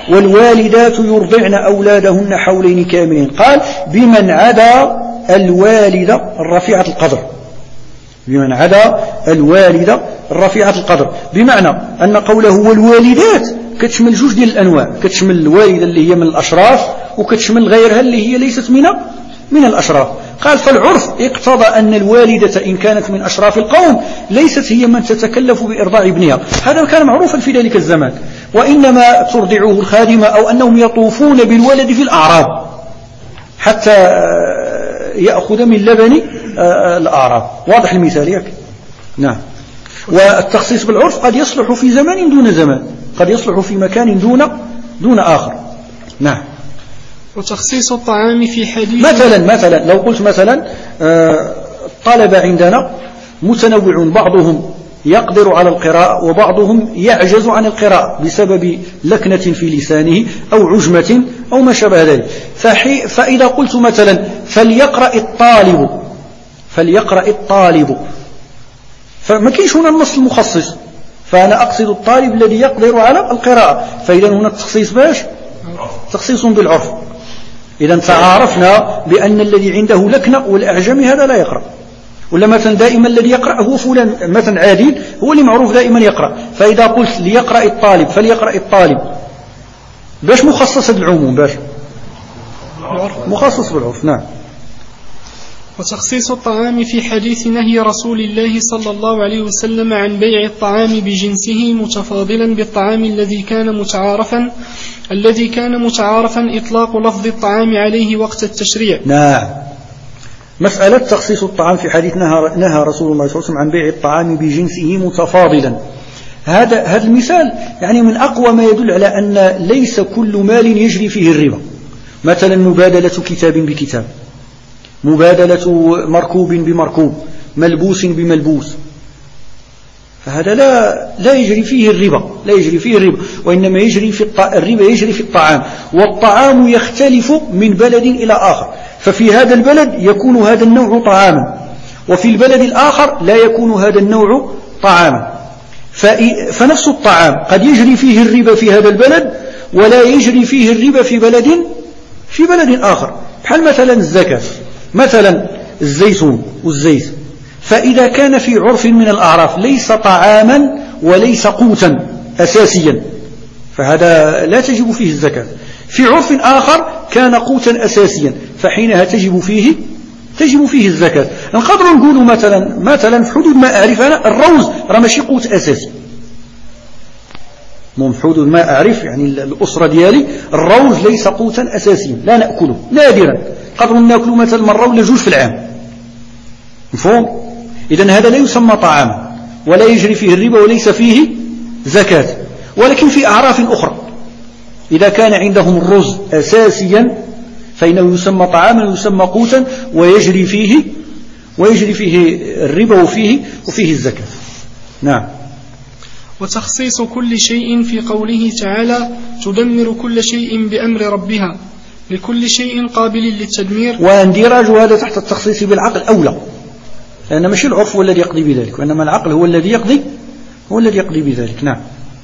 والوالدات يرضعن أولادهن حولين كاملين. قال بمن عدا الوالدة الرفيعة القدر، بمن عدا الوالدة الرفيعة القدر، بمعنى أن قوله والوالدات كتشمل جوج ديال الأنواع، كتشمل الوالدة اللي هي من الأشراف وكتشمل غيرها اللي هي ليست من الأشراف. قال فالعرف اقتضى أن الوالدة إن كانت من أشراف القوم ليست هي من تتكلف بإرضاع ابنها، هذا كان معروفا في ذلك الزمان، وإنما ترضعه الخادمة أو أنهم يطوفون بالولد في الأعراب حتى يأخذ من لبن الأعراب. واضح المثال ياك؟ نعم. والتخصيص بالعرف قد يصلح في زمان دون زمان، قد يصلح في مكان دون آخر. نعم. وتخصيص الطعام في حديث مثلا لو قلت مثلا الطلبة عندنا متنوع، بعضهم يقدر على القراءة وبعضهم يعجز عن القراءة بسبب لكنة في لسانه أو عجمة أو ما شابه ذلك. فإذا قلت مثلا فليقرأ الطالب فما كاينش هنا النص المخصص، فأنا أقصد الطالب الذي يقدر على القراءة، فإذا هنا التخصيص باش تخصيص بالعرف. إذا تعارفنا بأن الذي عنده لكنة والأعجمي هذا لا يقرأ، ولا مثلا دائما الذي يقرأ هو فلان مثلا عادل هو اللي معروف دائما يقرأ. فإذا قلت ليقرأ الطالب فليقرأ الطالب باش مخصص بالعموم، باش مخصص بالعرف. نعم. وتخصيص الطعام في حديث نهي رسول الله صلى الله عليه وسلم عن بيع الطعام بجنسه متفاضلا بالطعام الذي كان متعارفا إطلاق لفظ الطعام عليه وقت التشريع. نعم. مسألة تخصيص الطعام في حديث نهى رسول الله صلى الله عليه وسلم عن بيع الطعام بجنسه متفاضلا، هذا المثال يعني من أقوى ما يدل على أن ليس كل مال يجري فيه الربا. مثلا مبادلة كتاب بكتاب، مبادلة مركوب بمركوب، ملبوس بملبوس، فهذا لا يجري فيه الربا، وإنما الربا يجري في الطعام، والطعام يختلف من بلد إلى آخر، ففي هذا البلد يكون هذا النوع طعاما، وفي البلد الآخر لا يكون هذا النوع طعاما. فنفس الطعام قد يجري فيه الربا في هذا البلد ولا يجري فيه الربا في بلد آخر. بحال مثلا الزكاة، مثلا الزيتون والزيت، فإذا كان في عرف من الأعراف ليس طعاما وليس قوتا أساسيا فهذا لا تجب فيه الزكاة. في عرف آخر كان قوتا أساسيا فحينها تجب فيه الزكاة. نقدر نقول مثلا في حدود ما أعرف أنا الروز راه ماشي قوت أساسي، من حدود ما أعرف يعني الأسرة ديالي الروز ليس قوتا أساسيا، لا نأكله نادرا، قدر نأكله مثلا مرة ولا جوج في العام، مفهوم؟ إذن هذا لا يسمى طعاما ولا يجري فيه الربا وليس فيه زكاة. ولكن في أعراف أخرى إذا كان عندهم الرز أساسيا فإنه يسمى طعاما ويسمى قوتا ويجري فيه الربا وفيه الزكاة. نعم. وتخصيص كل شيء في قوله تعالى تدمر كل شيء بأمر ربها لكل شيء قابل للتدمير، واندراج هذا تحت التخصيص بالعقل أولى، لأن ماشي العرف هو الذي يقضي بذلك، وإنما العقل هو الذي يقضي بذلك. نعم.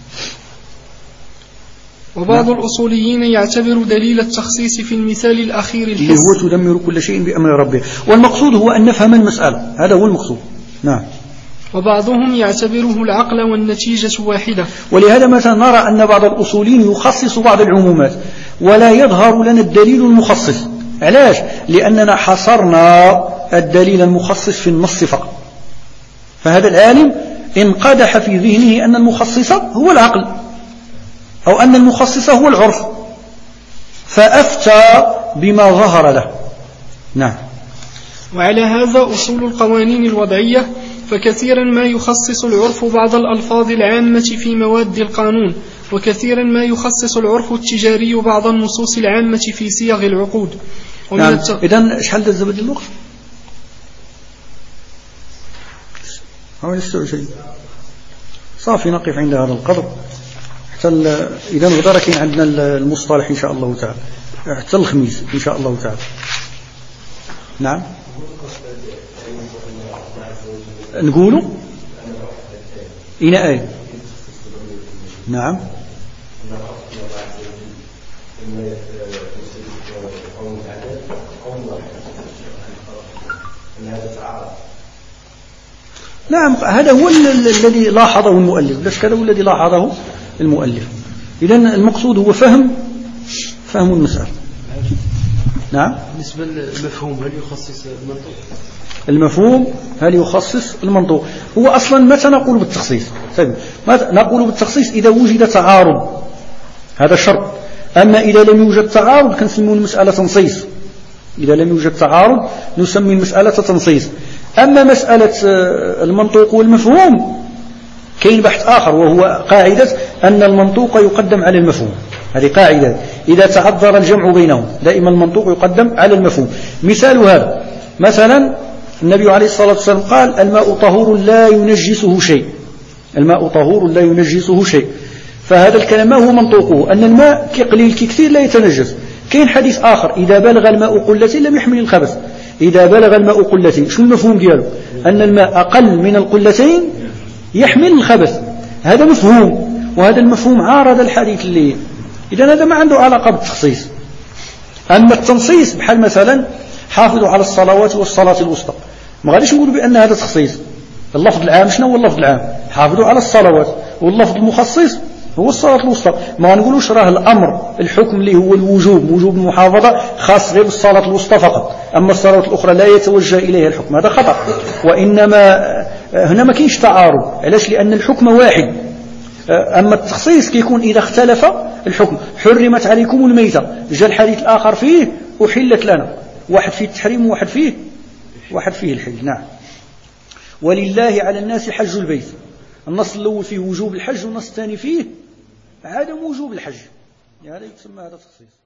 وبعض الأصوليين يعتبر دليل التخصيص في المثال الأخير اللي هو تدمر كل شيء بأمر ربه، والمقصود هو أن نفهم المسألة، هذا هو المقصود. نعم. وبعضهم يعتبره العقل والنتيجة واحدة، ولهذا مثلا نرى أن بعض الأصوليين يخصص بعض العمومات ولا يظهر لنا الدليل المخصص. علاش؟ لأننا حصرنا الدليل المخصص في النص فقط، فهذا العالم انقدح في ذهنه أن المخصص هو العقل أو أن المخصص هو العرف، فأفتى بما ظهر له. نعم. وعلى هذا أصول القوانين الوضعية، فكثيرا ما يخصص العرف بعض الألفاظ العامة في مواد القانون، وكثيرا ما يخصص العرف التجاري بعض النصوص العامة في صيغ العقود. نعم. إذن شحال الزبد الوقت؟ صافي، نقف عند هذا القدر حتى إذا غدا كاين عندنا المصطلح إن شاء الله تعالى حتى الخميس إن شاء الله تعالى. نعم. نقولوا إن آية. نعم. نعم هذا هو الذي لاحظه المؤلف، ليش كذا هو الذي لاحظه المؤلف. إذن المقصود هو فهم المسألة. نعم. بالنسبة للمفهوم هل يخصص المنطوق؟ المفهوم هل يخصص المنطوق؟ هو أصلا متى نقول بالتخصيص؟ نقول بالتخصيص إذا وجد تعارض، هذا شرط. أما إذا لم يوجد تعارض كنسميه المسألة تنصيص. إذا لم يوجد تعارض نسمي المسألة تنصيص. أما مسألة المنطوق والمفهوم كاين بحث آخر، وهو قاعدة أن المنطوق يقدم على المفهوم. هذه قاعدة إذا تعذر الجمع بينهم دائما المنطوق يقدم على المفهوم. مثال هذا مثلا النبي عليه الصلاة والسلام قال الماء طهور لا ينجسه شيء، الماء طهور لا ينجسه شيء. فهذا الكلام ما هو منطوقه؟ أن الماء كقليل كثير لا يتنجس. كاين حديث آخر إذا بلغ الماء قلتين لم يحمل الخبث. إذا بلغ الماء قلتين شو المفهوم دياله؟ أن الماء أقل من القلتين يحمل الخبث. هذا مفهوم، وهذا المفهوم عارض الحديث اللي إذن هذا ما عنده علاقة بالتخصيص. أما التنصيص بحال مثلا حافظوا على الصلوات والصلاة الوسطى، ما غاديش نقولوا بأن هذا تخصيص. اللفظ العام شنو هو اللفظ العام؟ حافظوا على الصلوات، واللفظ المخصص هو الصلاة الوسطى. ما نقولوش راه الأمر الحكم اللي هو الوجوب، وجوب المحافظة خاص غير بالصلاة الوسطى فقط، أما الصلاة الأخرى لا يتوجه إليها الحكم، هذا خطأ. وإنما هنا ما كاينش تعارض، علاش؟ لأن الحكم واحد. أما التخصيص كيكون إذا اختلف الحكم. حرمت عليكم الميتة، جاء الحديث الآخر فيه أحلت لنا، واحد فيه التحريم وواحد فيه الحل. نعم. ولله على الناس حج البيت، النص الأول فيه وجوب الحج والنص الثاني فيه عدم وجوب الحج، هذا يسمى هذا تخصيص.